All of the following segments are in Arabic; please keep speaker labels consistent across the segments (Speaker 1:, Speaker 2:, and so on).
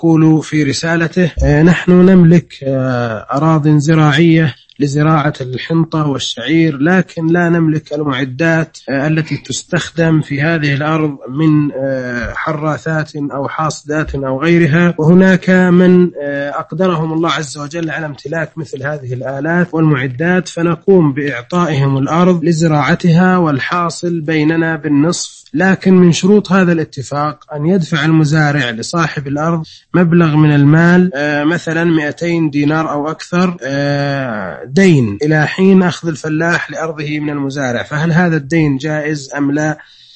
Speaker 1: يقول في رسالته: نحن نملك أراضٍ زراعية لزراعة الحنطة والشعير، لكن لا نملك المعدات التي تستخدم في هذه الأرض من حراثات أو حاصدات أو غيرها، وهناك من أقدرهم الله عز وجل على امتلاك مثل هذه الآلات والمعدات، فنقوم بإعطائهم الأرض لزراعتها والحاصل بيننا بالنصف. لكن من شروط هذا الاتفاق أن يدفع المزارع لصاحب الأرض مبلغ من المال، مثلا 200 دينار أو أكثر دين، إلى حين أخذ الفلاح لأرضه من المزارع. فهل هذا الدين جائز أم لا؟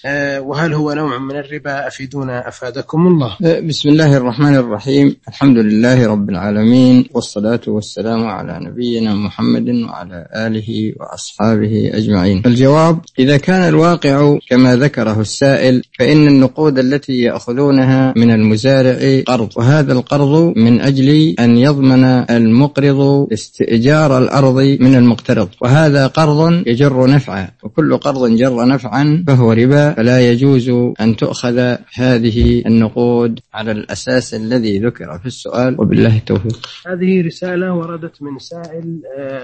Speaker 1: وهل هو نوع من الربا؟ أفيدونا أفادكم الله.
Speaker 2: بسم الله الرحمن الرحيم. الحمد لله رب العالمين، والصلاة والسلام على نبينا محمد وعلى آله وأصحابه أجمعين. الجواب: إذا كان الواقع كما ذكره السائل، فإن النقود التي يأخذونها من المزارع قرض، وهذا القرض من أجل أن يضمن المقرض استئجار الأرض من المقترض، وهذا قرض يجر نفعا، وكل قرض جر نفعا فهو ربا، فلا يجوز أن تؤخذ هذه النقود على الأساس الذي ذكر في السؤال، وبالله التوفيق.
Speaker 1: هذه رسالة وردت من سائل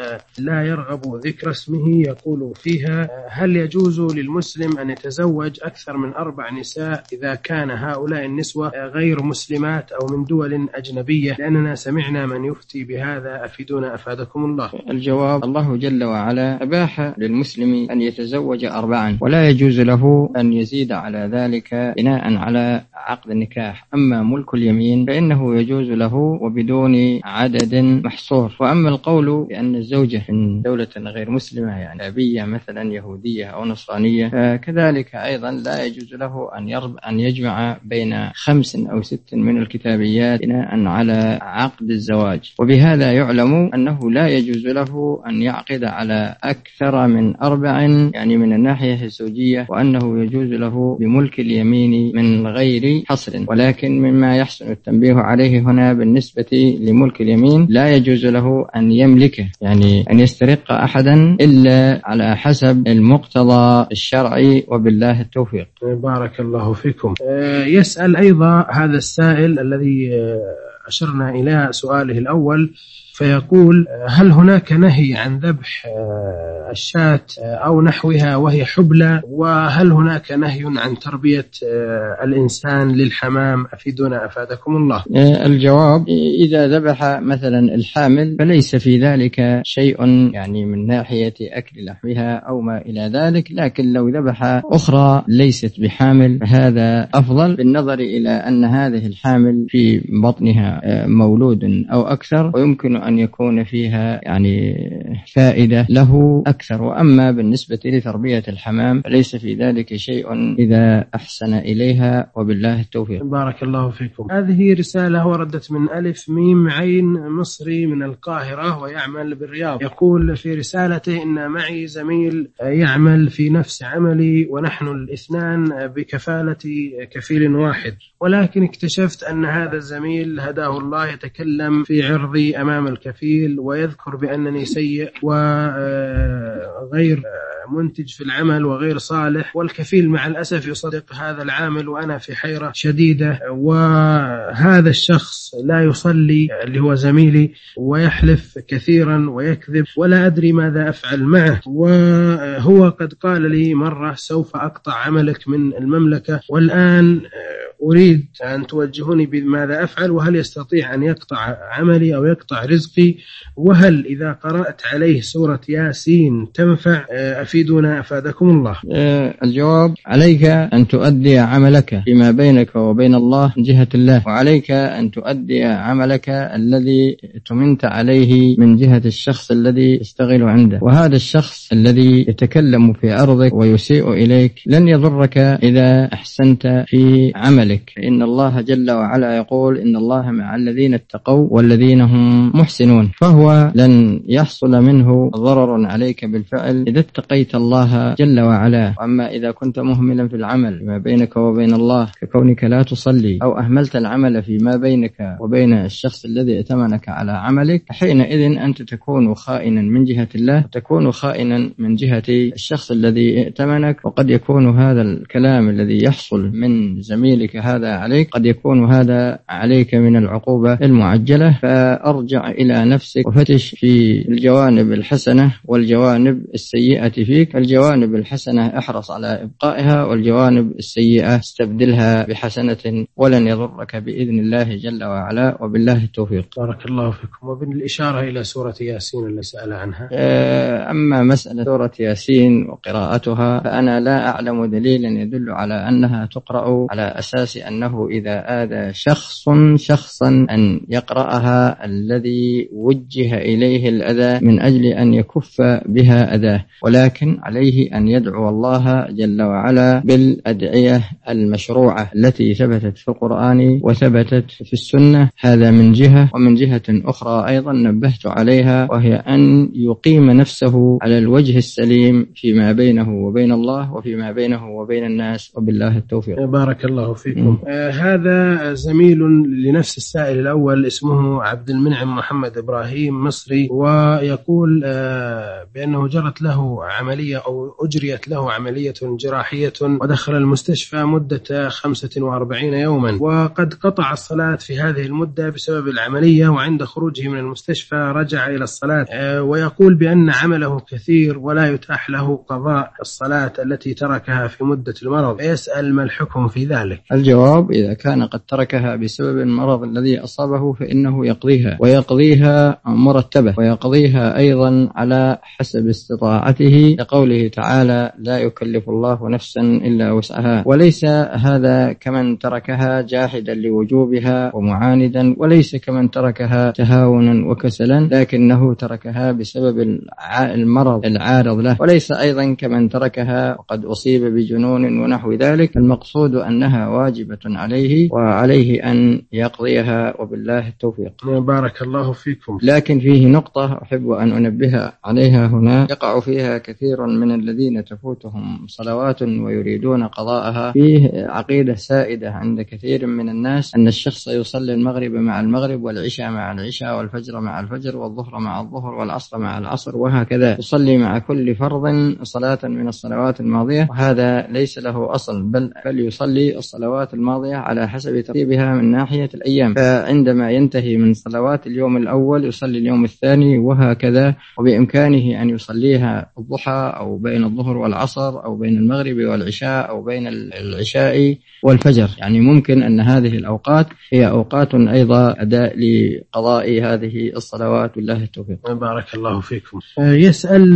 Speaker 1: لا يرغب ذكر اسمه، يقول فيها: هل يجوز للمسلم أن يتزوج أكثر من 4 نساء إذا كان هؤلاء النسوة غير مسلمات أو من دول أجنبية؟ لأننا سمعنا من يفتي بهذا، أفيدونا أفادكم الله.
Speaker 2: الجواب: الله جل وعلا أباح للمسلم أن يتزوج 4، ولا يجوز له أن يزيد على ذلك بناء على عقد النكاح. أما ملك اليمين فإنه يجوز له وبدون عدد محصور. وأما القول بأن الزوجة من دولة غير مسلمة، يعني أبية مثلا يهودية أو نصرانية، كذلك أيضا لا يجوز له أن يجمع بين 5 أو 6 من الكتابيات بناء على عقد الزواج. وبهذا يعلم أنه لا يجوز له أن يعقد على أكثر من 4، يعني من الناحية الزوجية، وأنه يجوز له بملك اليمين من غير حصر. ولكن مما يحسن التنبيه عليه هنا بالنسبة لملك اليمين، لا يجوز له أن يملكه، يعني أن يسترق أحدا إلا على حسب المقتضى الشرعي، وبالله التوفيق.
Speaker 1: بارك الله فيكم. يسأل أيضا هذا السائل الذي أشرنا إلى سؤاله الأول، فيقول: هل هناك نهي عن ذبح الشاة أو نحوها وهي حبلى؟ وهل هناك نهي عن تربية الإنسان للحمام؟ أفيدونا أفادكم الله.
Speaker 2: الجواب: إذا ذبح مثلا الحامل فليس في ذلك شيء، يعني من ناحية أكل لحمها أو ما إلى ذلك، لكن لو ذبح أخرى ليست بحامل فهذا أفضل، بالنظر إلى أن هذه الحامل في بطنها مولود أو أكثر، ويمكن أن يكون فيها يعني فائدة له أكثر. وأما بالنسبة لتربية الحمام فليس في ذلك شيء إذا أحسن إليها، وبالله التوفيق.
Speaker 1: بارك الله فيكم. هذه رسالة وردت من ألف ميم عين مصري من القاهرة ويعمل بالرياض، يقول في رسالته: إن معي زميل يعمل في نفس عملي، ونحن الاثنان بكفالة كفيل واحد، ولكن اكتشفت أن هذا الزميل هداه الله يتكلم في عرضي أمام الكفيل، ويذكر بأنني سيء وغير منتج في العمل وغير صالح، والكفيل مع الأسف يصدق هذا العامل، وأنا في حيرة شديدة. وهذا الشخص لا يصلي اللي هو زميلي، ويحلف كثيرا ويكذب، ولا أدري ماذا أفعل معه. وهو قد قال لي مرة: سوف أقطع عملك من المملكة، والآن أريد أن توجهوني بماذا أفعل، وهل يستطيع أن يقطع عملي أو يقطع رزقي، وهل إذا قرأت عليه سورة ياسين تنفع؟ أفيدونا أفادكم الله.
Speaker 2: الجواب: عليك أن تؤدي عملك فيما بينك وبين الله من جهة الله، وعليك أن تؤدي عملك الذي تمنت عليه من جهة الشخص الذي يشتغل عنده. وهذا الشخص الذي يتكلم في أرضك ويسيء إليك لن يضرك إذا أحسنت في عملك، فإن الله جل وعلا يقول: إن الله مع الذين اتقوا والذين هم محسنون، فهو لن يحصل منه ضرر عليك بالفعل إذا اتقيت الله جل وعلا. وأما إذا كنت مهملا في العمل فيما بينك وبين الله، ككونك لا تصلي أو أهملت العمل فيما بينك وبين الشخص الذي ائتمنك على عملك، حينئذ أنت تكون خائنا من جهة الله، وتكون خائنا من جهة الشخص الذي ائتمنك. وقد يكون هذا الكلام الذي يحصل من زميلك هذا عليك، قد يكون هذا عليك من العقوبة المعجلة، فأرجع إلى نفسك وفتش في الجوانب الحسنة والجوانب السيئة فيك. الجوانب الحسنة احرص على إبقائها، والجوانب السيئة استبدلها بحسنة ولن يضرك بإذن الله جل وعلا، وبالله التوفيق.
Speaker 1: بارك الله فيكم. وبالإشارة إلى سورة ياسين اللي سأل عنها.
Speaker 2: أما مسألة سورة ياسين وقراءتها فأنا لا أعلم دليلا يدل على أنها تقرأ على أساس أنه إذا آذى شخصا أن يقرأها الذي وجه إليه الأذى من أجل أن يكف بها أذاه، ولكن عليه أن يدعو الله جل وعلا بالأدعية المشروعة التي ثبتت في القرآن وثبتت في السنة. هذا من جهة، ومن جهة أخرى أيضا نبهت عليها، وهي أن يقيم نفسه على الوجه السليم فيما بينه وبين الله وفيما بينه وبين الناس، وبالله التوفيق.
Speaker 1: بارك الله فيكم. هذا زميل لنفس السائل الأول اسمه عبد المنعم محمد إبراهيم مصري، ويقول بأنه جرت له عملية أو أجريت له عملية جراحية ودخل المستشفى مدة 45 يوما، وقد قطع الصلاة في هذه المدة بسبب العملية، وعند خروجه من المستشفى رجع إلى الصلاة، ويقول بأن عمله كثير ولا يتاح له قضاء الصلاة التي تركها في مدة المرض، يسأل ما الحكم في ذلك؟
Speaker 2: الجواب: إذا كان قد تركها بسبب المرض الذي أصابه فإنه يقضيها، ويقضيها مرتبة، ويقضيها أيضا على حسب استطاعته، لقوله تعالى: لا يكلف الله نفسا إلا وسعها. وليس هذا كمن تركها جاحدا لوجوبها ومعاندا، وليس كمن تركها تهاونا وكسلا، لكنه تركها بسبب المرض العارض له، وليس أيضا كمن تركها وقد أصيب بجنون ونحو ذلك. المقصود أنها واجبة عليه، وعليه أن يقضيها، وبالله التوفيق.
Speaker 1: بارك الله فيكم.
Speaker 2: لكن فيه نقطة أحب أن أنبه عليها هنا، يقع فيها كثير من الذين تفوتهم صلوات ويريدون قضاءها. فيه عقيدة سائدة عند كثير من الناس أن الشخص يصلي المغرب مع المغرب، والعشاء مع العشاء، والفجر مع الفجر، والظهر مع الظهر، والعصر مع العصر، وهكذا يصلي مع كل فرض صلاة من الصلوات الماضية، وهذا ليس له أصل، بل يصلي الصلوات الماضية على حسب ترتيبها من ناحية الأيام، فعندما ينتهي من صلوات اليوم الأول يصلي اليوم الثاني، وهكذا. وبإمكانه أن يصليها الضحى أو بين الظهر والعصر، أو بين المغرب والعشاء، أو بين العشاء والفجر. يعني ممكن أن هذه الأوقات هي أوقات أيضا أداء لقضاء هذه الصلوات، بالله التوفيق.
Speaker 1: بارك الله فيكم. يسأل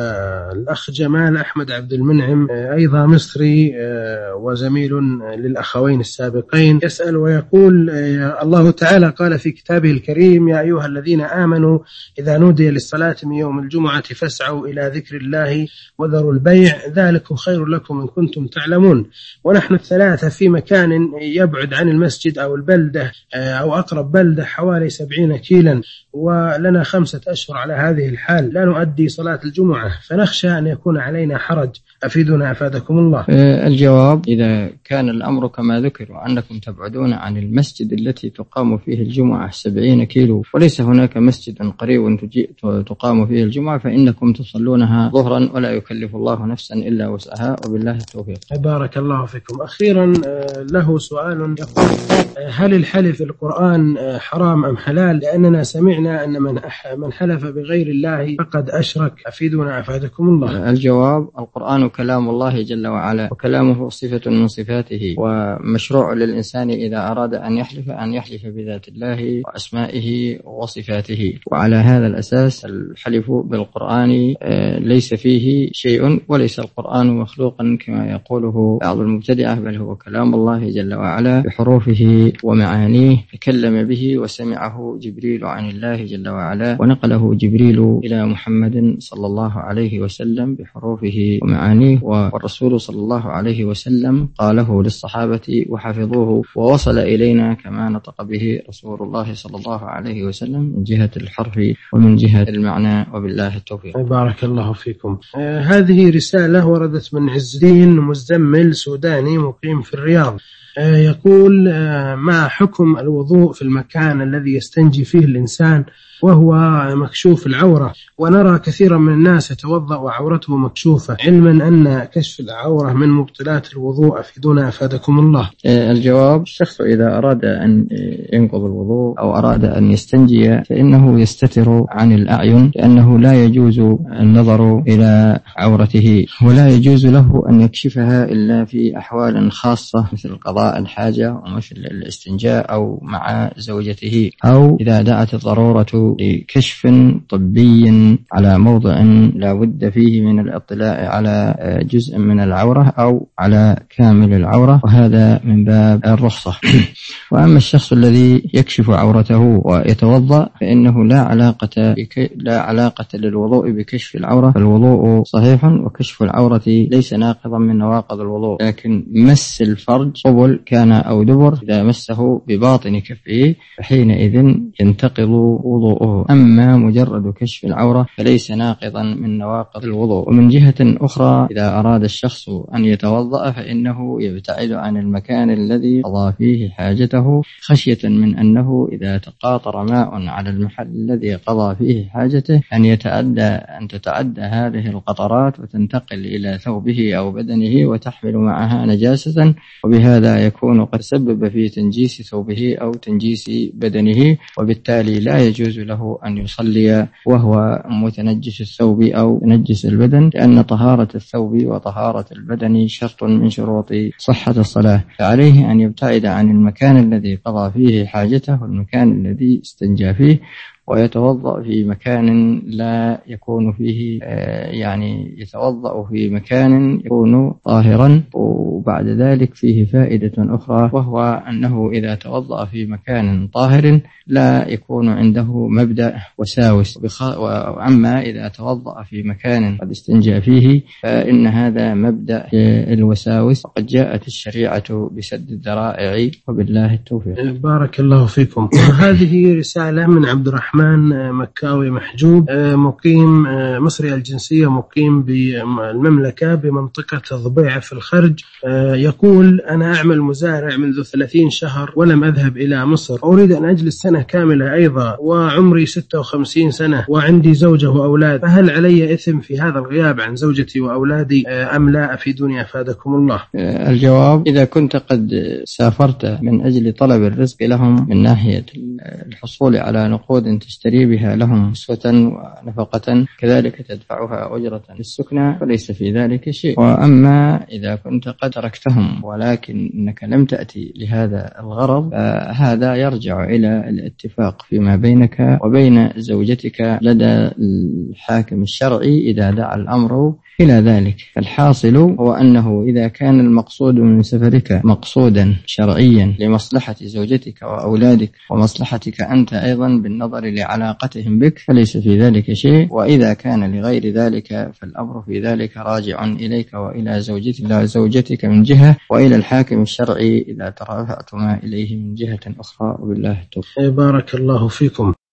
Speaker 1: الأخ جمال أحمد عبد المنعم، أيضا مصري وزميل للأخوين السابقين، يسأل ويقول: الله تعالى قال في كتابه الكريم: يا أيها الذين آمنوا إذا نودي للصلاة من يوم الجمعة فاسعوا إلى ذكر الله وذروا البيع ذلكم خير لكم إن كنتم تعلمون. ونحن الثلاثة في مكان يبعد عن المسجد أو البلدة أو أقرب بلدة حوالي 70 كيلا، ولنا 5 أشهر على هذه الحال لا نؤدي صلاة الجمعة، فنخشى أن يكون علينا حرج، أفيدنا أفادكم الله.
Speaker 2: الجواب: إذا كان الأمر كما ذكر وأنكم تبعدون عن المسجد التي تقام فيه الجمعة 70 كيلو، وليس هناك مسجد قريب تقام فيه الجمعة، فإنكم تصلونها ظهرا، ولا يكلف الله نفسا إلا وسعها، وبالله التوفيق.
Speaker 1: بارك الله فيكم. أخيرا له سؤال يقول: هل الحلف في القرآن حرام أم حلال؟ لأننا سمعنا أن من حلف بغير الله فقد أشرك، أفيدنا أفادكم الله.
Speaker 2: الجواب: القرآن كلام الله جل وعلا، وكلامه صفة من صفاته، ومشروع للإنسان إذا أراد أن يحلف بذات الله وأسمائه وصفاته، وعلى هذا الأساس الحلف بالقرآن ليس فيه شيء، وليس القرآن مخلوقا كما يقوله بعض المبتدعة، بل هو كلام الله جل وعلا بحروفه ومعانيه، تكلم به وسمعه جبريل عن الله جل وعلا، ونقله جبريل إلى محمد صلى الله عليه وسلم بحروفه ومعانيه، والرسول صلى الله عليه وسلم قاله للصحابة وحفظوه، ووصل إلينا كما نطق به رسول الله صلى الله عليه وسلم من جهة الحرف ومن جهة المعنى، وبالله التوفيق.
Speaker 1: بارك الله فيكم. هذه رسالة وردت من عز الدين مزدمل، سوداني مقيم في الرياض، يقول ما حكم الوضوء في المكان الذي يستنجي فيه الإنسان وهو مكشوف العورة؟ ونرى كثيرا من الناس يتوضأ وعورته مكشوفة، علما أن كشف العورة من مبطلات الوضوء. أفيدونا أفادكم الله.
Speaker 2: الجواب: الشخص إذا أراد أن ينقض الوضوء أو أراد أن يستنجي فإنه يستتر عن الأعين، لأنه لا يجوز النظر إلى عورته، ولا يجوز له أن يكشفها إلا في أحوال خاصة مثل قضاء الحاجة ومثل الاستنجاء أو مع زوجته، أو إذا دعت الضرورة لكشف طبي على موضع لا بد فيه من الاطلاع على جزء من العورة أو على كامل العورة، وهذا من باب الرخصة. وأما الشخص الذي يكشف عورته ويتوضأ فإنه لا علاقة للوضوء بكشف العورة، فالوضوء صحيح وكشف العورة ليس ناقضا من نواقض الوضوء، لكن مس الفرج قبل كان أو دبر إذا مسه بباطن كفه فحينئذ ينتقض وضوءه. أما مجرد كشف العورة فليس ناقضا من نواقض الوضوء. ومن جهة أخرى إذا أراد الشخص أن يتوضأ فإنه يبتعد عن المكان الذي قضى فيه حاجته، خشية من أنه إذا تقاطر ماء على المحل الذي قضى فيه حاجته أن تتعدى هذه القطرات وتنتقل إلى ثوبه أو بدنه وتحمل معها نجاسة، وبهذا يكون قد سبب في تنجيس ثوبه أو تنجيس بدنه، وبالتالي لا يجوز له أن يصلي وهو متنجس الثوب أو تنجس البدن، لأن طهارة الثوب وطهارة البدن شرط من شروط صحة الصلاة. فعليه أن يبتعد عن المكان الذي قضى فيه حاجته والمكان الذي استنجى فيه، ويتوضأ في مكان لا يكون فيه يتوضأ في مكان يكون طاهرا. وبعد ذلك فيه فائدة أخرى، وهو أنه إذا توضأ في مكان طاهر لا يكون عنده مبدأ وساوس، وأما إذا توضأ في مكان قد استنجى فيه فإن هذا مبدأ الوساوس، وقد جاءت الشريعة بسد الذرائع، وبالله التوفيق.
Speaker 1: بارك الله فيكم. هذه رسالة من عبد الرحمن مكاوي محجوب، مقيم مصري الجنسية، مقيم بالمملكة بمنطقة الضبيعة في الخرج. يقول: أنا أعمل مزارع منذ 30 شهر ولم أذهب إلى مصر، أريد أن أجلس سنة كاملة أيضا، وعمري 56 سنة وعندي زوجة وأولاد، فهل علي إثم في هذا الغياب عن زوجتي وأولادي أم لا؟ أفيدوني أفادكم الله.
Speaker 2: الجواب: إذا كنت قد سافرت من أجل طلب الرزق لهم من ناحية الحصول على نقود تشتري بها لهم كسوة ونفقة، كذلك تدفعها أجرة للسكنى، فليس في ذلك شيء. وأما إذا كنت قد تركتهم ولكنك لم تأتي لهذا الغرض، فهذا يرجع إلى الاتفاق فيما بينك وبين زوجتك لدى الحاكم الشرعي إذا دعا الأمر إلى ذلك. فالحاصل هو أنه إذا كان المقصود من سفرك مقصودا شرعيا لمصلحة زوجتك وأولادك ومصلحتك أنت أيضا بالنظر لعلاقتهم بك، فليس في ذلك شيء. وإذا كان لغير ذلك فالأمر في ذلك راجع إليك وإلى زوجتك من جهة، وإلى الحاكم الشرعي إذا ترافعتما إليه من جهة أخرى، وبالله التوفيق.
Speaker 1: بارك الله فيكم.